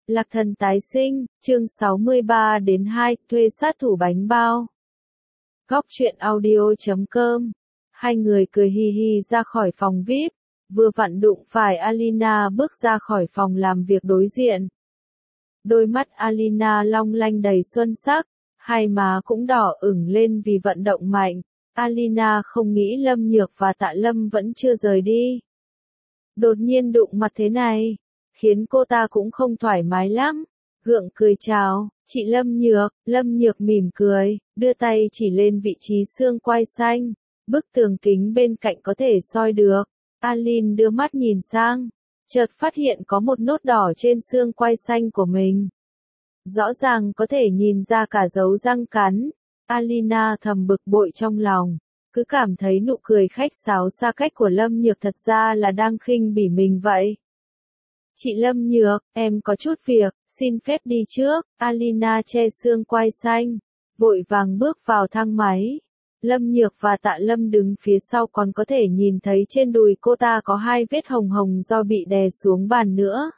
Lạc Thần tái sinh, chương 63 đến 2, thuê sát thủ bánh bao. Góc truyện audio.com. Hai người cười hì hì ra khỏi phòng VIP, vừa vặn đụng phải Alina bước ra khỏi phòng làm việc đối diện. Đôi mắt Alina long lanh đầy xuân sắc, hai má cũng đỏ ửng lên vì vận động mạnh. Alina không nghĩ Lâm Nhược và Tạ Lâm vẫn chưa rời đi. Đột nhiên đụng mặt thế này, khiến cô ta cũng không thoải mái lắm. Gượng cười chào, chị Lâm Nhược mỉm cười, đưa tay chỉ lên vị trí xương quai xanh, bức tường kính bên cạnh có thể soi được. Alin đưa mắt nhìn sang, chợt phát hiện có một nốt đỏ trên xương quai xanh của mình. Rõ ràng có thể nhìn ra cả dấu răng cắn. Alina thầm bực bội trong lòng, cứ cảm thấy nụ cười khách sáo xa cách của Lâm Nhược thật ra là đang khinh bỉ mình vậy. Chị Lâm Nhược, em có chút việc, xin phép đi trước. Alina che xương quai xanh, vội vàng bước vào thang máy. Lâm Nhược và Tạ Lâm đứng phía sau còn có thể nhìn thấy trên đùi cô ta có hai vết hồng hồng do bị đè xuống bàn nữa.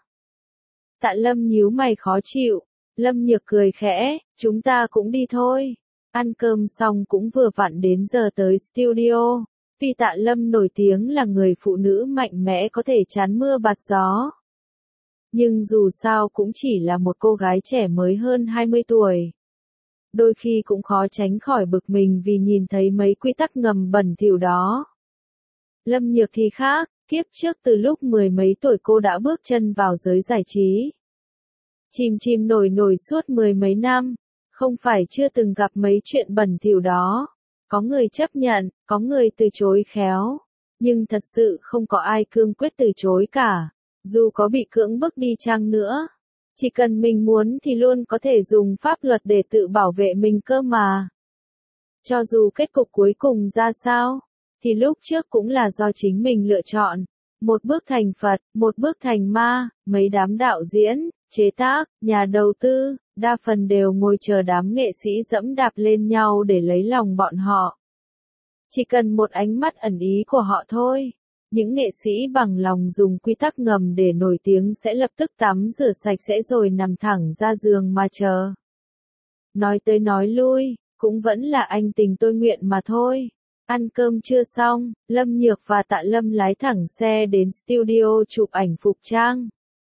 Tạ Lâm nhíu mày khó chịu. Lâm Nhược cười khẽ, chúng ta cũng đi thôi. Ăn cơm xong cũng vừa vặn đến giờ tới studio. Vì Tạ Lâm nổi tiếng là người phụ nữ mạnh mẽ có thể tránh mưa bạt gió. Nhưng dù sao cũng chỉ là một cô gái trẻ mới hơn 20 tuổi. Đôi khi cũng khó tránh khỏi bực mình vì nhìn thấy mấy quy tắc ngầm bẩn thỉu đó. Lâm Nhược thì khác, kiếp trước từ lúc mười mấy tuổi cô đã bước chân vào giới giải trí. Chìm nổi suốt mười mấy năm, không phải chưa từng gặp mấy chuyện bẩn thỉu đó. Có người chấp nhận, có người từ chối khéo, nhưng thật sự không có ai cương quyết từ chối cả. Dù có bị cưỡng bức đi chăng nữa, chỉ cần mình muốn thì luôn có thể dùng pháp luật để tự bảo vệ mình cơ mà. Cho dù kết cục cuối cùng ra sao, thì lúc trước cũng là do chính mình lựa chọn. Một bước thành Phật, một bước thành ma, mấy đám đạo diễn, chế tác, nhà đầu tư, đa phần đều ngồi chờ đám nghệ sĩ dẫm đạp lên nhau để lấy lòng bọn họ. Chỉ cần một ánh mắt ẩn ý của họ thôi. Những nghệ sĩ bằng lòng dùng quy tắc ngầm để nổi tiếng sẽ lập tức tắm rửa sạch sẽ rồi nằm thẳng ra giường mà chờ. Nói tới nói lui, cũng vẫn là anh tình tôi nguyện mà thôi. Ăn cơm chưa xong, Lâm Nhược và Tạ Lâm lái thẳng xe đến studio chụp ảnh phục trang.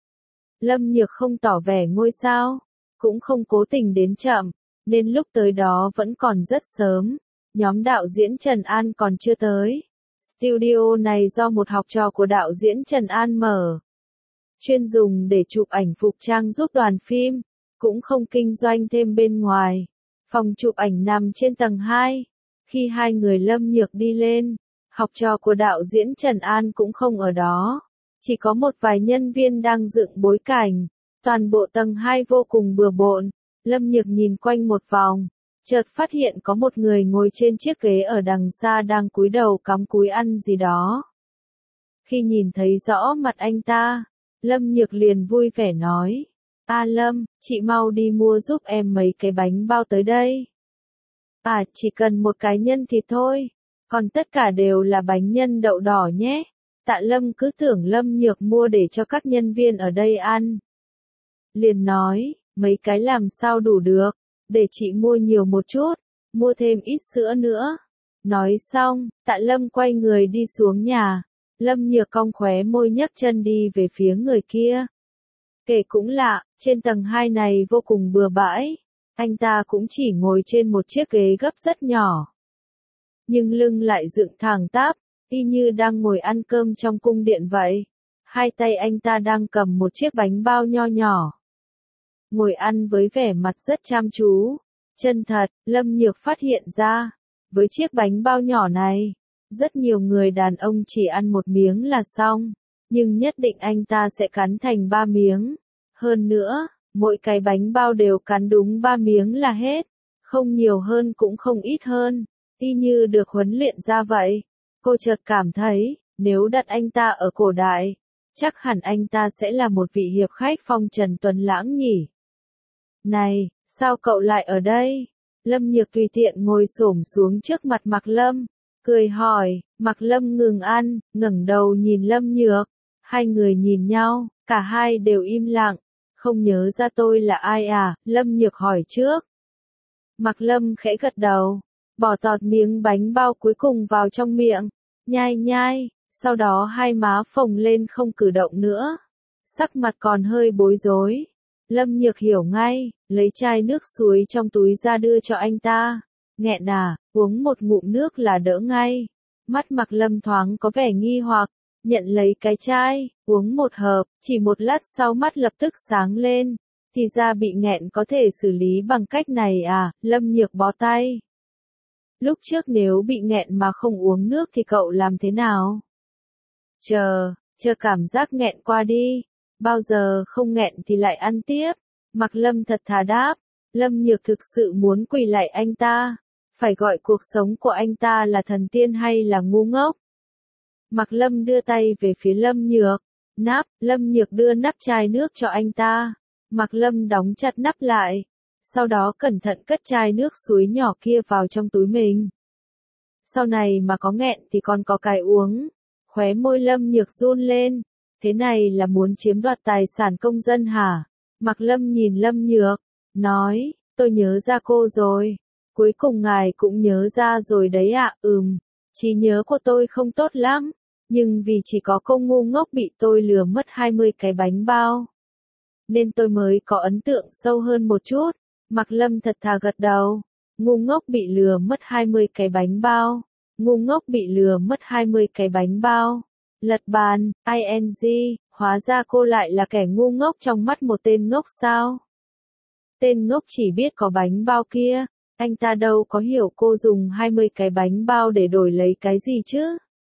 Lâm Nhược không tỏ vẻ ngôi sao, cũng không cố tình đến chậm, nên lúc tới đó vẫn còn rất sớm. Nhóm đạo diễn Trần An còn chưa tới. Studio này do một học trò của đạo diễn Trần An mở. Chuyên dùng để chụp ảnh phục trang giúp đoàn phim, cũng không kinh doanh thêm bên ngoài. Phòng chụp ảnh nằm trên tầng 2. Khi hai người Lâm Nhược đi lên, học trò của đạo diễn Trần An cũng không ở đó. Chỉ có một vài nhân viên đang dựng bối cảnh. Toàn bộ tầng 2 vô cùng bừa bộn. Lâm Nhược nhìn quanh một vòng, chợt phát hiện có một người ngồi trên chiếc ghế ở đằng xa đang cúi đầu cắm cúi ăn gì đó. Khi nhìn thấy rõ mặt anh ta, Lâm Nhược liền vui vẻ nói, Lâm, chị mau đi mua giúp em mấy cái bánh bao tới đây. Chỉ cần một cái nhân thịt thôi, còn tất cả đều là bánh nhân đậu đỏ nhé. Tạ Lâm cứ tưởng Lâm Nhược mua để cho các nhân viên ở đây ăn. Liền nói, mấy cái làm sao đủ được. Để chị mua nhiều một chút, mua thêm ít sữa nữa. Nói xong, Tạ Lâm quay người đi xuống nhà. Lâm Nhược cong khóe môi nhấc chân đi về phía người kia. Kể cũng lạ, trên tầng 2 này vô cùng bừa bãi. Anh ta cũng chỉ ngồi trên một chiếc ghế gấp rất nhỏ. Nhưng lưng lại dựng thẳng tắp, y như đang ngồi ăn cơm trong cung điện vậy. Hai tay anh ta đang cầm một chiếc bánh bao nho nhỏ. Ngồi ăn với vẻ mặt rất chăm chú, chân thật. Lâm Nhược phát hiện ra, với chiếc bánh bao nhỏ này, rất nhiều người đàn ông chỉ ăn một miếng là xong, nhưng nhất định anh ta sẽ cắn thành 3 miếng. Hơn nữa, mỗi cái bánh bao đều cắn đúng 3 miếng là hết, không nhiều hơn cũng không ít hơn, y như được huấn luyện ra vậy. Cô chợt cảm thấy, nếu đặt anh ta ở cổ đại, chắc hẳn anh ta sẽ là một vị hiệp khách phong trần tuấn lãng nhỉ. Này, sao cậu lại ở đây? Lâm Nhược tùy tiện ngồi xổm xuống trước mặt Mạc Lâm, cười hỏi. Mạc Lâm ngừng ăn, ngẩng đầu nhìn Lâm Nhược. Hai người nhìn nhau, cả hai đều im lặng, không nhớ ra tôi là ai à? Lâm Nhược hỏi trước. Mạc Lâm khẽ gật đầu, bỏ tọt miếng bánh bao cuối cùng vào trong miệng, nhai nhai, sau đó hai má phồng lên không cử động nữa. Sắc mặt còn hơi bối rối. Lâm Nhược hiểu ngay, lấy chai nước suối trong túi ra đưa cho anh ta. Nghẹn à, uống một ngụm nước là đỡ ngay. Mắt Mạc Lâm thoáng có vẻ nghi hoặc, nhận lấy cái chai, uống một hớp, chỉ một lát sau mắt lập tức sáng lên. Thì ra bị nghẹn có thể xử lý bằng cách này à? Lâm Nhược bó tay. Lúc trước nếu bị nghẹn mà không uống nước thì cậu làm thế nào? Chờ cảm giác nghẹn qua đi. Bao giờ không nghẹn thì lại ăn tiếp. Mạc Lâm thật thà đáp. Lâm Nhược thực sự muốn quỳ lạy anh ta. Phải gọi cuộc sống của anh ta là thần tiên hay là ngu ngốc? Mạc Lâm đưa tay về phía Lâm Nhược. Nắp, Lâm Nhược đưa nắp chai nước cho anh ta. Mạc Lâm đóng chặt nắp lại. Sau đó cẩn thận cất chai nước suối nhỏ kia vào trong túi mình. Sau này mà có nghẹn thì còn có cái uống. Khóe môi Lâm Nhược run lên. Thế này là muốn chiếm đoạt tài sản công dân hả? Mạc Lâm nhìn Lâm Nhược, nói, tôi nhớ ra cô rồi. Cuối cùng ngài cũng nhớ ra rồi đấy ạ. Trí nhớ của tôi không tốt lắm. Nhưng vì chỉ có cô ngu ngốc bị tôi lừa mất 20 cái bánh bao. Nên tôi mới có ấn tượng sâu hơn một chút. Mạc Lâm thật thà gật đầu. Ngu ngốc bị lừa mất 20 cái bánh bao. Ngu ngốc bị lừa mất 20 cái bánh bao. Lật bàn, ing, hóa ra cô lại là kẻ ngu ngốc trong mắt một tên ngốc sao? Tên ngốc chỉ biết có bánh bao kia. Anh ta đâu có hiểu cô dùng 20 cái bánh bao để đổi lấy cái gì chứ?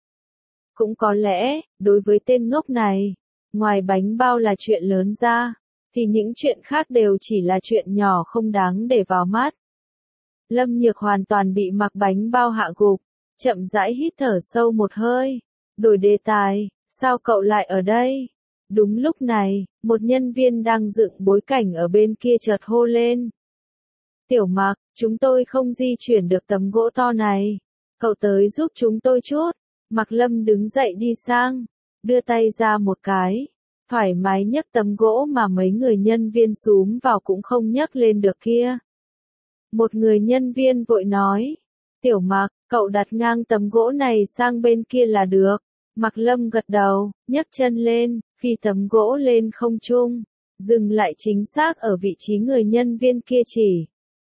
Cũng có lẽ, đối với tên ngốc này, ngoài bánh bao là chuyện lớn ra, thì những chuyện khác đều chỉ là chuyện nhỏ không đáng để vào mắt. Lâm Nhược hoàn toàn bị mặc bánh bao hạ gục, chậm rãi hít thở sâu một hơi, đổi đề tài, sao cậu lại ở đây? Đúng lúc này, một nhân viên đang dựng bối cảnh ở bên kia chợt hô lên. Tiểu Mạc, chúng tôi không di chuyển được tấm gỗ to này, cậu tới giúp chúng tôi chút. Mạc Lâm đứng dậy đi sang, đưa tay ra một cái, thoải mái nhấc tấm gỗ mà mấy người nhân viên xúm vào cũng không nhấc lên được kia. Một người nhân viên vội nói, Tiểu Mạc, cậu đặt ngang tấm gỗ này sang bên kia là được. Mạc Lâm gật đầu, nhấc chân lên, phi tấm gỗ lên không trung, dừng lại chính xác ở vị trí người nhân viên kia chỉ.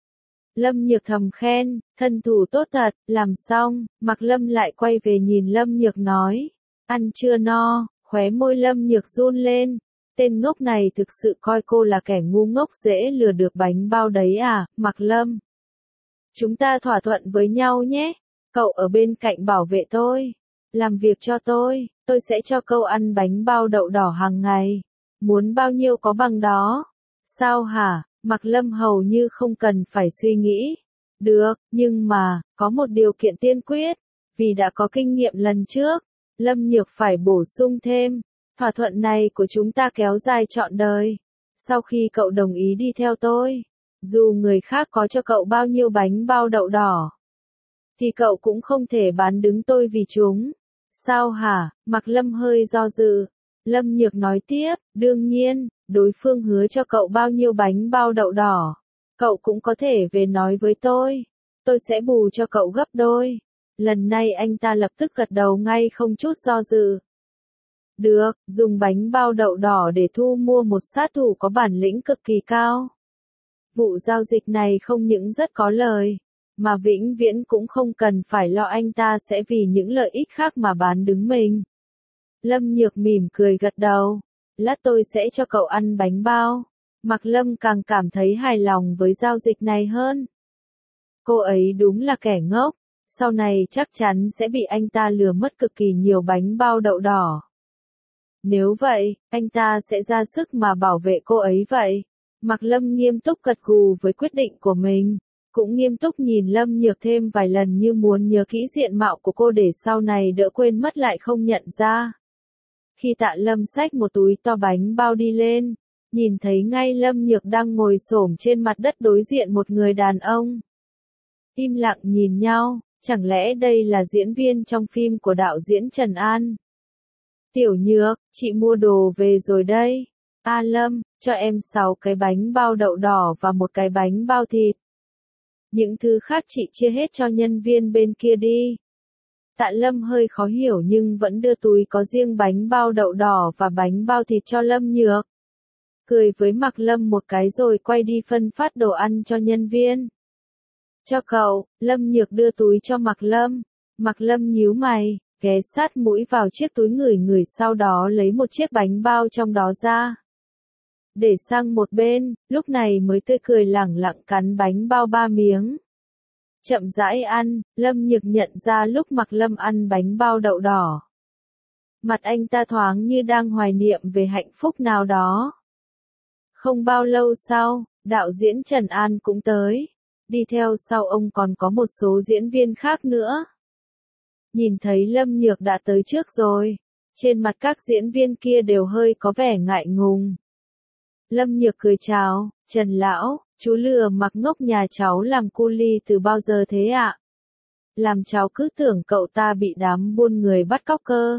Lâm Nhược thầm khen, thân thủ tốt thật, làm xong, Mạc Lâm lại quay về nhìn Lâm Nhược nói, ăn chưa no, khóe môi Lâm Nhược run lên, tên ngốc này thực sự coi cô là kẻ ngu ngốc dễ lừa được bánh bao đấy à? Mạc Lâm, chúng ta thỏa thuận với nhau nhé, cậu ở bên cạnh bảo vệ tôi, làm việc cho tôi sẽ cho cậu ăn bánh bao đậu đỏ hàng ngày, muốn bao nhiêu có bằng đó. Sao hả? Mạc Lâm hầu như không cần phải suy nghĩ. Được, nhưng mà, có một điều kiện tiên quyết. Vì đã có kinh nghiệm lần trước, Lâm Nhược phải bổ sung thêm. Thỏa thuận này của chúng ta kéo dài trọn đời. Sau khi cậu đồng ý đi theo tôi, dù người khác có cho cậu bao nhiêu bánh bao đậu đỏ, thì cậu cũng không thể bán đứng tôi vì chúng. Sao hả? Mạc Lâm hơi do dự. Lâm Nhược nói tiếp, đương nhiên, đối phương hứa cho cậu bao nhiêu bánh bao đậu đỏ, cậu cũng có thể về nói với tôi sẽ bù cho cậu gấp đôi. Lần này anh ta lập tức gật đầu ngay không chút do dự. Được, dùng bánh bao đậu đỏ để thu mua một sát thủ có bản lĩnh cực kỳ cao. Vụ giao dịch này không những rất có lời, mà vĩnh viễn cũng không cần phải lo anh ta sẽ vì những lợi ích khác mà bán đứng mình. Lâm Nhược mỉm cười gật đầu. Lát tôi sẽ cho cậu ăn bánh bao. Mạc Lâm càng cảm thấy hài lòng với giao dịch này hơn. Cô ấy đúng là kẻ ngốc. Sau này chắc chắn sẽ bị anh ta lừa mất cực kỳ nhiều bánh bao đậu đỏ. Nếu vậy, anh ta sẽ ra sức mà bảo vệ cô ấy vậy. Mạc Lâm nghiêm túc gật gù với quyết định của mình. Cũng nghiêm túc nhìn Lâm Nhược thêm vài lần như muốn nhớ kỹ diện mạo của cô để sau này đỡ quên mất lại không nhận ra. Khi Tạ Lâm xách một túi to bánh bao đi lên, nhìn thấy ngay Lâm Nhược đang ngồi xổm trên mặt đất đối diện một người đàn ông. Im lặng nhìn nhau, chẳng lẽ đây là diễn viên trong phim của đạo diễn Trần An? Tiểu Nhược, chị mua đồ về rồi đây. A Lâm, cho em 6 cái bánh bao đậu đỏ và một cái bánh bao thịt. Những thứ khác chị chia hết cho nhân viên bên kia đi. Tạ Lâm hơi khó hiểu nhưng vẫn đưa túi có riêng bánh bao đậu đỏ và bánh bao thịt cho Lâm Nhược. Cười với Mạc Lâm một cái rồi quay đi phân phát đồ ăn cho nhân viên. Cho cậu, Lâm Nhược đưa túi cho Mạc Lâm. Mạc Lâm nhíu mày, ghé sát mũi vào chiếc túi ngửi sau đó lấy một chiếc bánh bao trong đó ra. Để sang một bên, lúc này mới tươi cười lẳng lặng cắn bánh bao 3 miếng. Chậm rãi ăn, Lâm Nhược nhận ra lúc Mạc Lâm ăn bánh bao đậu đỏ. Mặt anh ta thoáng như đang hoài niệm về hạnh phúc nào đó. Không bao lâu sau, đạo diễn Trần An cũng tới. Đi theo sau ông còn có một số diễn viên khác nữa. Nhìn thấy Lâm Nhược đã tới trước rồi. Trên mặt các diễn viên kia đều hơi có vẻ ngại ngùng. Lâm Nhược cười chào, Trần Lão, chú lừa Mạc Ngốc nhà cháu làm cu li từ bao giờ thế ạ? Làm cháu cứ tưởng cậu ta bị đám buôn người bắt cóc cơ.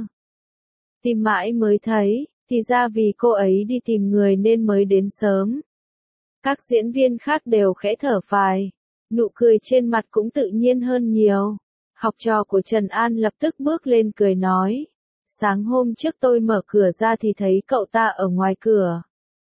Tìm mãi mới thấy, thì ra vì cô ấy đi tìm người nên mới đến sớm. Các diễn viên khác đều khẽ thở phào, nụ cười trên mặt cũng tự nhiên hơn nhiều. Học trò của Trần An lập tức bước lên cười nói. Sáng hôm trước tôi mở cửa ra thì thấy cậu ta ở ngoài cửa.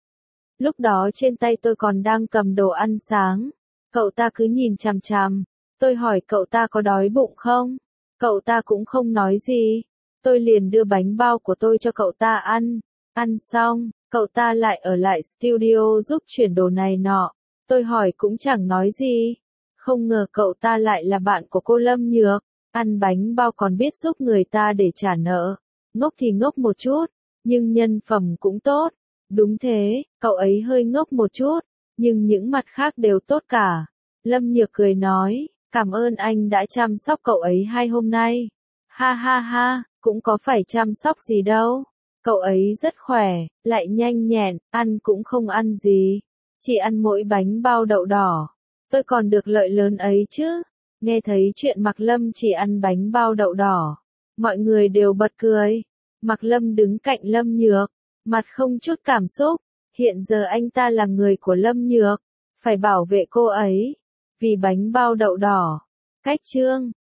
Lúc đó trên tay tôi còn đang cầm đồ ăn sáng. Cậu ta cứ nhìn chằm chằm. Tôi hỏi cậu ta có đói bụng không? Cậu ta cũng không nói gì. Tôi liền đưa bánh bao của tôi cho cậu ta ăn. Ăn xong, cậu ta lại ở lại studio giúp chuyển đồ này nọ. Tôi hỏi cũng chẳng nói gì. Không ngờ cậu ta lại là bạn của cô Lâm Nhược. Ăn bánh bao còn biết giúp người ta để trả nợ. Ngốc thì ngốc một chút, nhưng nhân phẩm cũng tốt. Đúng thế, cậu ấy hơi ngốc một chút, nhưng những mặt khác đều tốt cả. Lâm Nhược cười nói, cảm ơn anh đã chăm sóc cậu ấy 2 hôm nay. Ha ha ha, cũng có phải chăm sóc gì đâu. Cậu ấy rất khỏe, lại nhanh nhẹn, ăn cũng không ăn gì. Chỉ ăn mỗi bánh bao đậu đỏ. Tôi còn được lợi lớn ấy chứ. Nghe thấy chuyện Mạc Lâm chỉ ăn bánh bao đậu đỏ. Mọi người đều bật cười. Mạc Lâm đứng cạnh Lâm Nhược. Mặt không chút cảm xúc. Hiện giờ anh ta là người của Lâm Nhược. Phải bảo vệ cô ấy. Vì bánh bao đậu đỏ. Cách chương